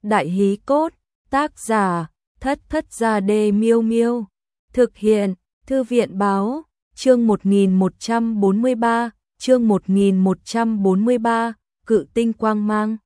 Đại hí cốt, tác giả, Thất Thất Gia Đê Miêu Miêu. Thực hiện, Thư viện báo, chương 1143, chương 1143, cự tinh quang mang.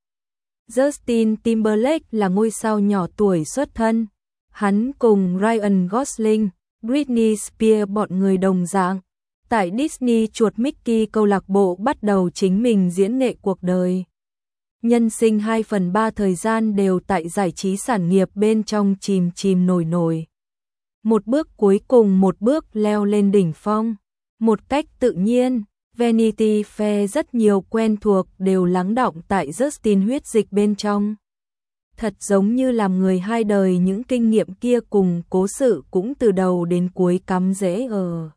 Justin Timberlake là ngôi sao nhỏ tuổi xuất thân. Hắn cùng Ryan Gosling, Britney Spears bọn người đồng dạng. Tại Disney chuột Mickey câu lạc bộ bắt đầu chính mình diễn nghệ cuộc đời. Nhân sinh 2/3 thời gian đều tại giải trí sản nghiệp bên trong chìm nổi. Một bước cuối cùng một bước leo lên đỉnh phong. Một cách tự nhiên, Vanity Fair rất nhiều quen thuộc đều lắng đọng tại Justin huyết dịch bên trong. Thật giống như làm người hai đời, những kinh nghiệm kia cùng cố sự cũng từ đầu đến cuối cắm rễ ở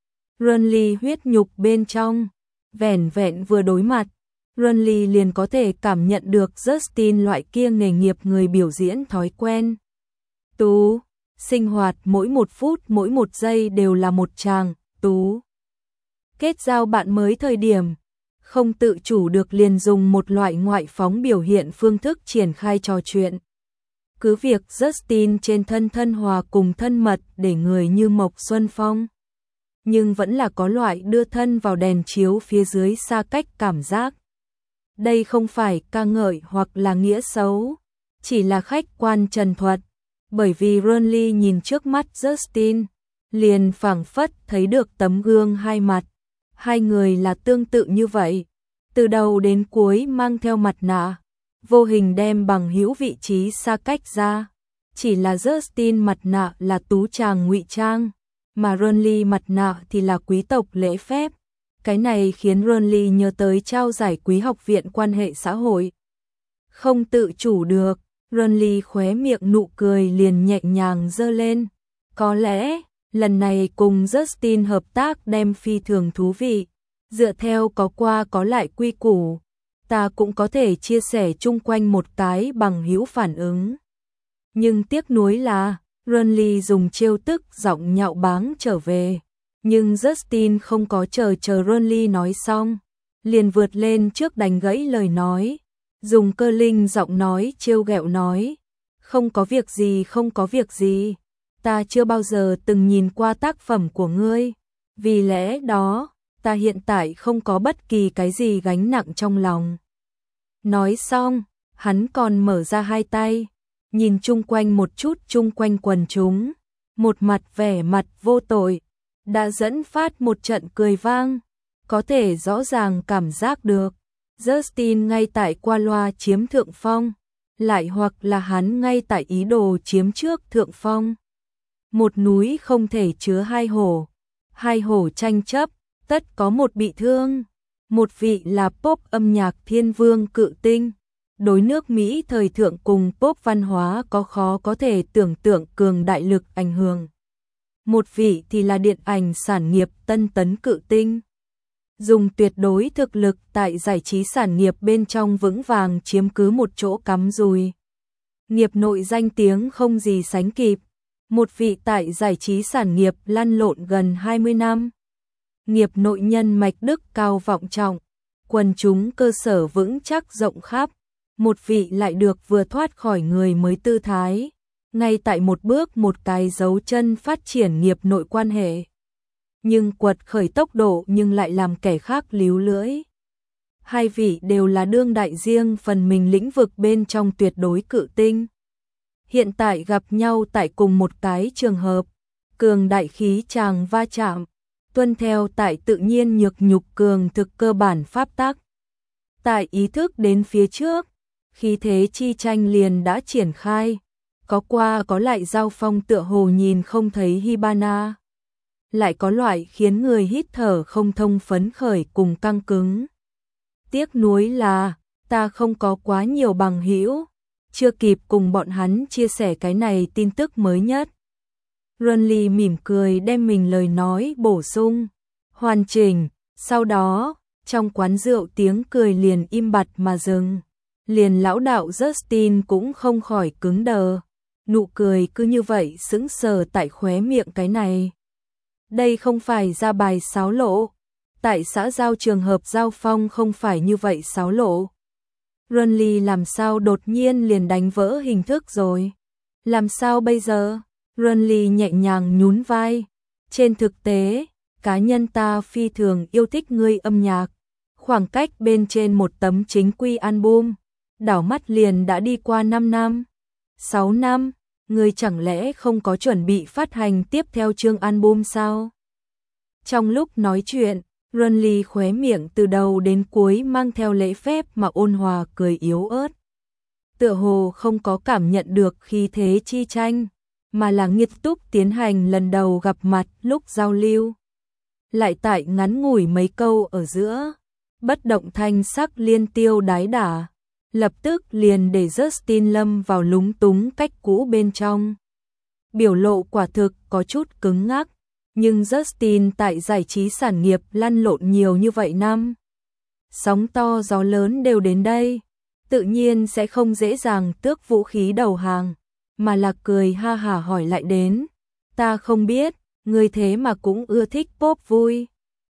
Runley huyết nhục bên trong. Vẻn vẹn vừa đối mặt, Runley liền có thể cảm nhận được Justin loại kia nghề nghiệp người biểu diễn thói quen. Tú, sinh hoạt mỗi một phút mỗi một giây đều là một tràng, tú. Kết giao bạn mới thời điểm, không tự chủ được liền dùng một loại ngoại phóng biểu hiện phương thức triển khai trò chuyện. Cứ việc Justin trên thân hòa cùng thân mật để người như Mộc Xuân Phong, nhưng vẫn là có loại đưa thân vào đèn chiếu phía dưới xa cách cảm giác. Đây không phải ca ngợi hoặc là nghĩa xấu, chỉ là khách quan trần thuật, bởi vì Runley nhìn trước mắt Justin, liền phảng phất thấy được tấm gương hai mặt. Hai người là tương tự như vậy, từ đầu đến cuối mang theo mặt nạ, vô hình đem bằng hữu vị trí xa cách ra. Chỉ là Justin mặt nạ là tú chàng ngụy trang, mà Runley mặt nạ thì là quý tộc lễ phép. Cái này khiến Runley nhớ tới trao giải Quý học viện quan hệ xã hội. Không tự chủ được, Runley khóe miệng nụ cười liền nhẹ nhàng giơ lên. Có lẽ lần này cùng Justin hợp tác đem phi thường thú vị. Dựa theo có qua có lại quy củ, ta cũng có thể chia sẻ chung quanh một cái bằng hữu phản ứng. Nhưng tiếc nuối là, Runley dùng trêu tức giọng nhạo báng trở về. Nhưng Justin không có chờ Runley nói xong, liền vượt lên trước đánh gãy lời nói. Dùng cơ linh giọng nói trêu ghẹo nói, không có việc gì. Ta chưa bao giờ từng nhìn qua tác phẩm của ngươi, vì lẽ đó, ta hiện tại không có bất kỳ cái gì gánh nặng trong lòng. Nói xong, hắn còn mở ra hai tay, nhìn chung quanh một chút chung quanh quần chúng, một mặt vẻ mặt vô tội, đã dẫn phát một trận cười vang, có thể rõ ràng cảm giác được. Justin ngay tại qua loa chiếm thượng phong, lại hoặc là hắn ngay tại ý đồ chiếm trước thượng phong. Một núi không thể chứa hai hổ tranh chấp, tất có một bị thương. Một vị là pop âm nhạc thiên vương cự tinh, đối nước Mỹ thời thượng cùng pop văn hóa có khó có thể tưởng tượng cường đại lực ảnh hưởng. Một vị thì là điện ảnh sản nghiệp tân tấn cự tinh, dùng tuyệt đối thực lực tại giải trí sản nghiệp bên trong vững vàng chiếm cứ một chỗ cắm rùi. Nghiệp nội danh tiếng không gì sánh kịp. Một vị tại giải trí sản nghiệp lăn lộn gần 20 năm. Nghiệp nội nhân mạch đức cao vọng trọng, quần chúng cơ sở vững chắc rộng khắp. Một vị lại được vừa thoát khỏi người mới tư thái, ngay tại một bước một cái dấu chân phát triển nghiệp nội quan hệ. Nhưng quật khởi tốc độ nhưng lại làm kẻ khác líu lưỡi. Hai vị đều là đương đại riêng phần mình lĩnh vực bên trong tuyệt đối cự tinh. Hiện tại gặp nhau tại cùng một cái trường hợp, cường đại khí tràng va chạm, tuân theo tại tự nhiên nhược nhục cường thực cơ bản pháp tắc. Tại ý thức đến phía trước, khí thế chi tranh liền đã triển khai, có qua có lại giao phong tựa hồ nhìn không thấy Hibana. Lại có loại khiến người hít thở không thông phấn khởi cùng căng cứng. Tiếc nuối là, ta không có quá nhiều bằng hữu, chưa kịp cùng bọn hắn chia sẻ cái này tin tức mới nhất. Runley mỉm cười đem mình lời nói bổ sung, hoàn chỉnh, sau đó, trong quán rượu tiếng cười liền im bặt mà dừng. Liền lão đạo Justin cũng không khỏi cứng đờ, nụ cười cứ như vậy sững sờ tại khóe miệng cái này. Đây không phải ra bài xáo lộ, tại xã giao trường hợp giao phong không phải như vậy xáo lộ. Runly làm sao đột nhiên liền đánh vỡ hình thức rồi? Làm sao bây giờ? Runly nhẹ nhàng nhún vai. Trên thực tế, cá nhân ta phi thường yêu thích ngươi âm nhạc. Khoảng cách bên trên một tấm chính quy album, đảo mắt liền đã đi qua 5 năm. 6 năm, ngươi chẳng lẽ không có chuẩn bị phát hành tiếp theo chương album sao? Trong lúc nói chuyện, Runly khóe miệng từ đầu đến cuối mang theo lễ phép mà ôn hòa cười yếu ớt. Tựa hồ không có cảm nhận được khí thế chi tranh, mà là nghiêm túc tiến hành lần đầu gặp mặt lúc giao lưu. Lại tại ngắn ngủi mấy câu ở giữa, bất động thanh sắc liên tiêu đái đả, lập tức liền để Justin lâm vào lúng túng cách cũ bên trong. Biểu lộ quả thực có chút cứng ngắc, nhưng Justin tại giải trí sản nghiệp lăn lộn nhiều như vậy năm. Sóng to gió lớn đều đến đây, tự nhiên sẽ không dễ dàng tước vũ khí đầu hàng, mà là cười ha hả hỏi lại đến. Ta không biết, người thế mà cũng ưa thích pop vui.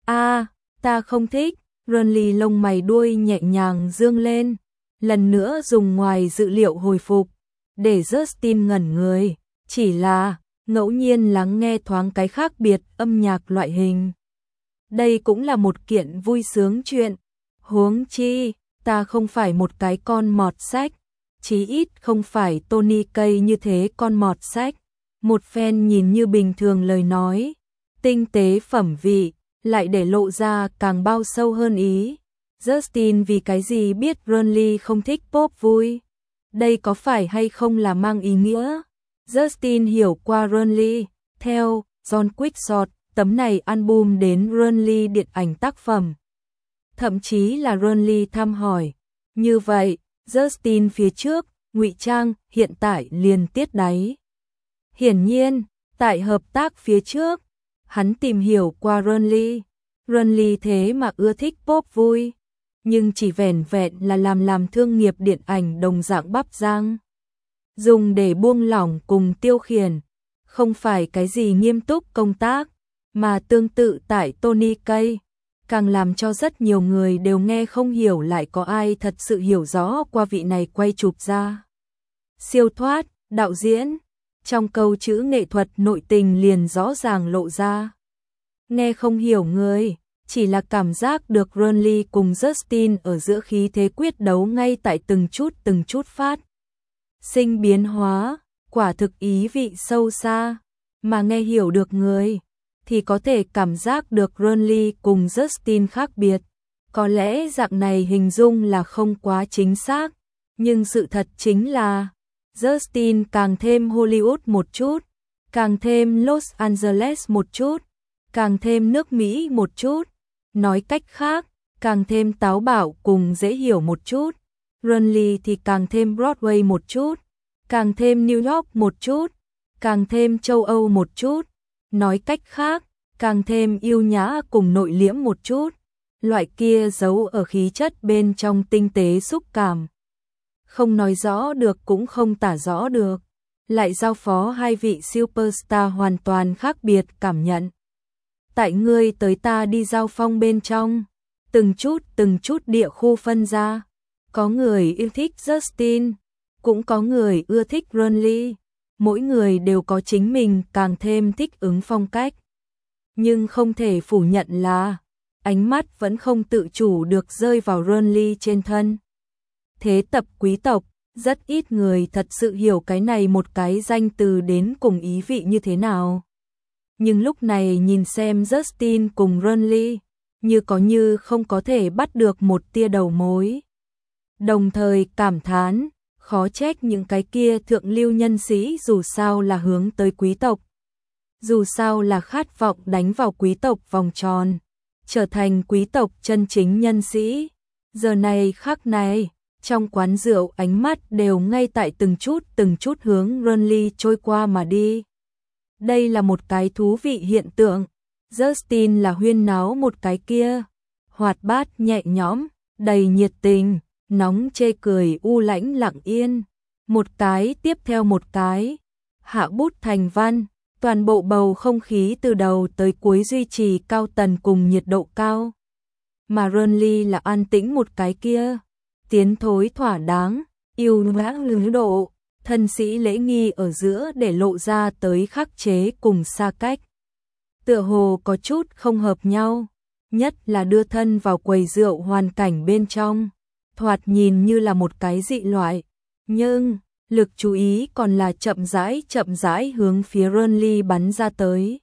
Ta không thích. Runly lông mày đuôi nhẹ nhàng dương lên, lần nữa dùng ngoài dự liệu hồi phục, để Justin ngẩn người, chỉ là ngẫu nhiên lắng nghe thoáng cái khác biệt âm nhạc loại hình. Đây cũng là một kiện vui sướng chuyện, huống chi, ta không phải một cái con mọt sách, chí ít không phải Tony Kaye như thế con mọt sách. Một phen nhìn như bình thường lời nói, tinh tế phẩm vị, lại để lộ ra càng bao sâu hơn ý. Justin vì cái gì biết Runly không thích pop vui? Đây có phải hay không là mang ý nghĩa? Justin hiểu qua Runly, theo John Quickshot, tấm này album đến Runly điện ảnh tác phẩm. Thậm chí là Runly thăm hỏi. Như vậy, Justin phía trước, ngụy trang, hiện tại liền tiết đáy. Hiển nhiên, tại hợp tác phía trước, hắn tìm hiểu qua Runly. Runly thế mà ưa thích pop vui, nhưng chỉ vẻn vẹn là làm thương nghiệp điện ảnh đồng dạng bắp rang. Dùng để buông lỏng cùng tiêu khiển, không phải cái gì nghiêm túc công tác, mà tương tự tại Tony Kaye, càng làm cho rất nhiều người đều nghe không hiểu lại có ai thật sự hiểu rõ qua vị này quay chụp ra. Siêu thoát, đạo diễn, trong câu chữ nghệ thuật nội tình liền rõ ràng lộ ra. Nghe không hiểu người, chỉ là cảm giác được Runly cùng Justin ở giữa khí thế quyết đấu ngay tại từng chút phát sinh biến hóa, quả thực ý vị sâu xa, mà nghe hiểu được người, thì có thể cảm giác được Runly cùng Justin khác biệt. Có lẽ dạng này hình dung là không quá chính xác, nhưng sự thật chính là Justin càng thêm Hollywood một chút, càng thêm Los Angeles một chút, càng thêm nước Mỹ một chút, nói cách khác, càng thêm táo bạo cùng dễ hiểu một chút. Runly thì càng thêm Broadway một chút, càng thêm New York một chút, càng thêm châu Âu một chút, nói cách khác, càng thêm yêu nhã cùng nội liễm một chút. Loại kia giấu ở khí chất bên trong tinh tế xúc cảm. Không nói rõ được cũng không tả rõ được, lại giao phó hai vị superstar hoàn toàn khác biệt cảm nhận. Tại ngươi tới ta đi giao phong bên trong, từng chút địa khu phân ra, có người yêu thích Justin, cũng có người ưa thích Runly, mỗi người đều có chính mình càng thêm thích ứng phong cách. Nhưng không thể phủ nhận là, ánh mắt vẫn không tự chủ được rơi vào Runly trên thân. Thế tập quý tộc, rất ít người thật sự hiểu cái này một cái danh từ đến cùng ý vị như thế nào. Nhưng lúc này nhìn xem Justin cùng Runly, như có như không có thể bắt được một tia đầu mối. Đồng thời cảm thán, khó trách những cái kia thượng lưu nhân sĩ dù sao là hướng tới quý tộc. Dù sao là khát vọng đánh vào quý tộc vòng tròn, trở thành quý tộc chân chính nhân sĩ. Giờ này khắc này, trong quán rượu ánh mắt đều ngay tại từng chút hướng Runly trôi qua mà đi. Đây là một cái thú vị hiện tượng. Justin là huyên náo một cái kia, hoạt bát nhẹ nhõm, đầy nhiệt tình, nóng chê cười u lãnh lặng yên. Một cái tiếp theo một cái, hạ bút thành văn, toàn bộ bầu không khí từ đầu tới cuối duy trì cao tần cùng nhiệt độ cao. Mà Runly là an tĩnh một cái kia, tiến thối thỏa đáng, yêu lãng lứ độ, thân sĩ lễ nghi ở giữa để lộ ra tới khắc chế cùng xa cách. Tựa hồ có chút không hợp nhau, nhất là đưa thân vào quầy rượu hoàn cảnh bên trong, thoạt nhìn như là một cái dị loại, nhưng lực chú ý còn là chậm rãi hướng phía Renly bắn ra tới.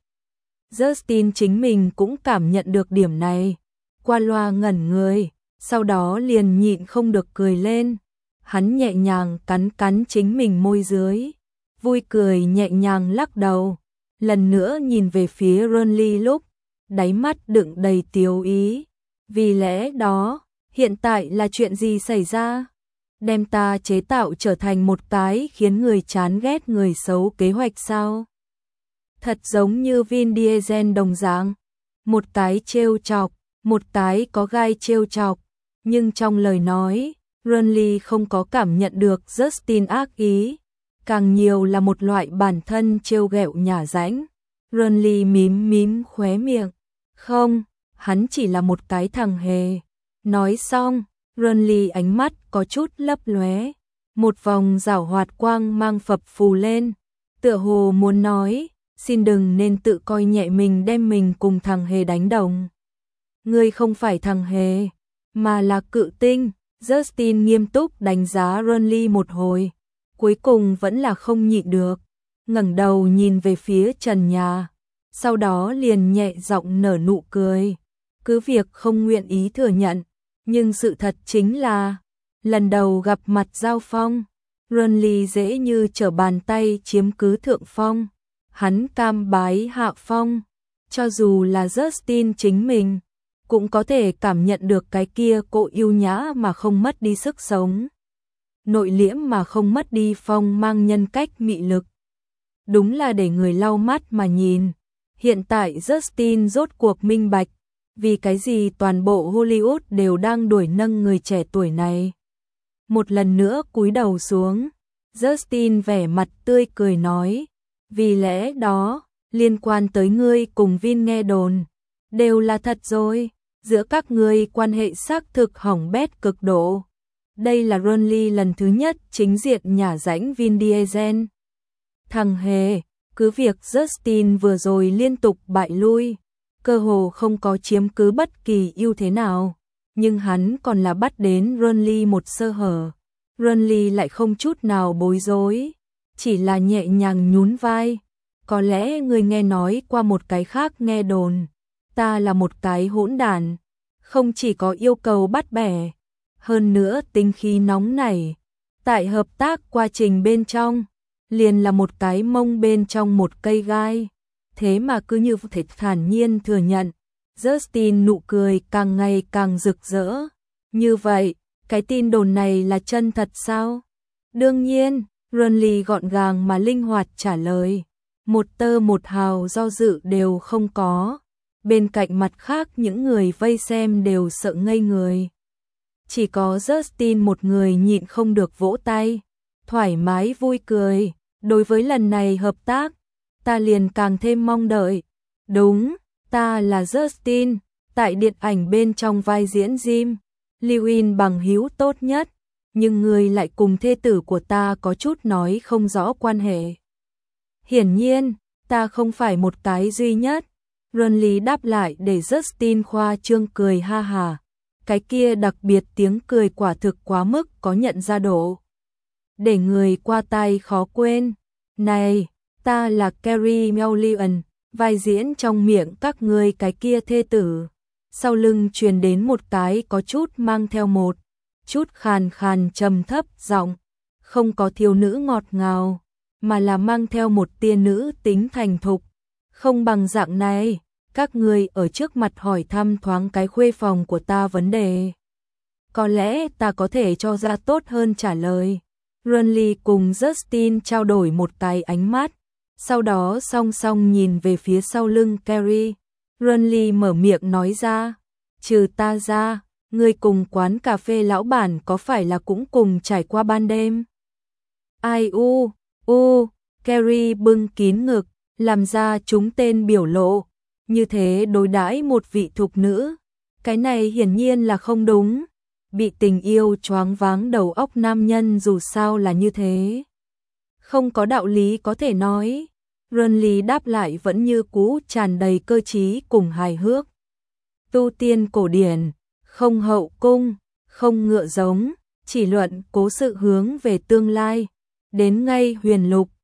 Justin chính mình cũng cảm nhận được điểm này, qua loa ngẩn người, sau đó liền nhịn không được cười lên. Hắn nhẹ nhàng cắn chính mình môi dưới, vui cười nhẹ nhàng lắc đầu, lần nữa nhìn về phía Renly lúc, đáy mắt đựng đầy tiếu ý. Vì lẽ đó, hiện tại là chuyện gì xảy ra? Đem ta chế tạo trở thành một cái khiến người chán ghét người xấu kế hoạch sao? Thật giống như Vin Diesel đồng dạng, một cái trêu chọc, một cái có gai trêu chọc, nhưng trong lời nói, Renly không có cảm nhận được Justin ác ý, càng nhiều là một loại bản thân trêu ghẹo nhả rãnh. Renly mím khóe miệng, không, hắn chỉ là một cái thằng hề. Nói xong, Renly ánh mắt có chút lấp lóe, một vòng giảo hoạt quang mang phập phù lên, tựa hồ muốn nói, xin đừng nên tự coi nhẹ mình đem mình cùng thằng hề đánh đồng. Ngươi không phải thằng hề, mà là cự tinh. Justin nghiêm túc đánh giá Renly một hồi, cuối cùng vẫn là không nhịn được, ngẩng đầu nhìn về phía trần nhà, sau đó liền nhẹ giọng nở nụ cười, cứ việc không nguyện ý thừa nhận, nhưng sự thật chính là, lần đầu gặp mặt giao phong, Renly dễ như trở bàn tay chiếm cứ thượng phong, hắn cam bái hạ phong, cho dù là Justin chính mình cũng có thể cảm nhận được cái kia cỗ yêu nhã mà không mất đi sức sống, nội liễm mà không mất đi phong mang nhân cách mị lực. Đúng là để người lau mắt mà nhìn. Hiện tại Justin rốt cuộc minh bạch, vì cái gì toàn bộ Hollywood đều đang đuổi nâng người trẻ tuổi này. Một lần nữa cúi đầu xuống, Justin vẻ mặt tươi cười nói, vì lẽ đó, liên quan tới ngươi cùng Vin nghe đồn, đều là thật rồi. Giữa các ngươi quan hệ xác thực hỏng bét cực độ. Đây là Renly lần thứ nhất chính diện nhả rãnh Vin Diesel. Thằng hề, cứ việc Justin vừa rồi liên tục bại lui, cơ hồ không có chiếm cứ bất kỳ ưu thế nào, nhưng hắn còn là bắt đến Renly một sơ hở. Renly lại không chút nào bối rối, chỉ là nhẹ nhàng nhún vai. Có lẽ người nghe nói qua một cái khác nghe đồn. Ta là một cái hỗn đản, không chỉ có yêu cầu bắt bẻ, hơn nữa tính khí nóng nảy. Tại hợp tác quá trình bên trong, liền là một cái mông bên trong một cây gai. Thế mà cứ như thể thản nhiên thừa nhận. Justin nụ cười càng ngày càng rực rỡ. Như vậy, cái tin đồn này là chân thật sao? Đương nhiên, Renly gọn gàng mà linh hoạt trả lời. Một tơ một hào do dự đều không có. Bên cạnh mặt khác những người vây xem đều sợ ngây người. Chỉ có Justin một người nhịn không được vỗ tay, thoải mái vui cười. Đối với lần này hợp tác, ta liền càng thêm mong đợi. Đúng, ta là Justin, tại điện ảnh bên trong vai diễn Jim, Lewin bằng hữu tốt nhất, nhưng người lại cùng thê tử của ta có chút nói không rõ quan hệ. Hiển nhiên, ta không phải một cái duy nhất. Renly đáp lại để Justin khoa trương cười ha hà. Cái kia đặc biệt tiếng cười quả thực quá mức có nhận ra độ. Để người qua tai khó quên. Này, ta là Carey Mulligan, vai diễn trong miệng các ngươi cái kia thê tử. Sau lưng truyền đến một cái có chút mang theo một chút khàn khàn trầm thấp giọng, không có thiếu nữ ngọt ngào, mà là mang theo một tia nữ tính thành thục. Không bằng dạng này, các ngươi ở trước mặt hỏi thăm thoáng cái khuê phòng của ta vấn đề. Có lẽ ta có thể cho ra tốt hơn trả lời. Renly cùng Justin trao đổi một cái ánh mắt, sau đó song song nhìn về phía sau lưng Carey. Renly mở miệng nói ra, trừ ta ra, ngươi cùng quán cà phê lão bản có phải là cũng cùng trải qua ban đêm? Ai Carey bưng kín ngực, làm ra trúng tên biểu lộ, như thế đối đãi một vị thục nữ, cái này hiển nhiên là không đúng. bị tình yêu choáng váng đầu óc nam nhân dù sao là như thế. Không có đạo lý có thể nói. Renly đáp lại vẫn như cũ tràn đầy cơ trí cùng hài hước. Tu tiên cổ điển, không hậu cung, không ngựa giống, chỉ luận cố sự hướng về tương lai. Đến ngay huyền lục,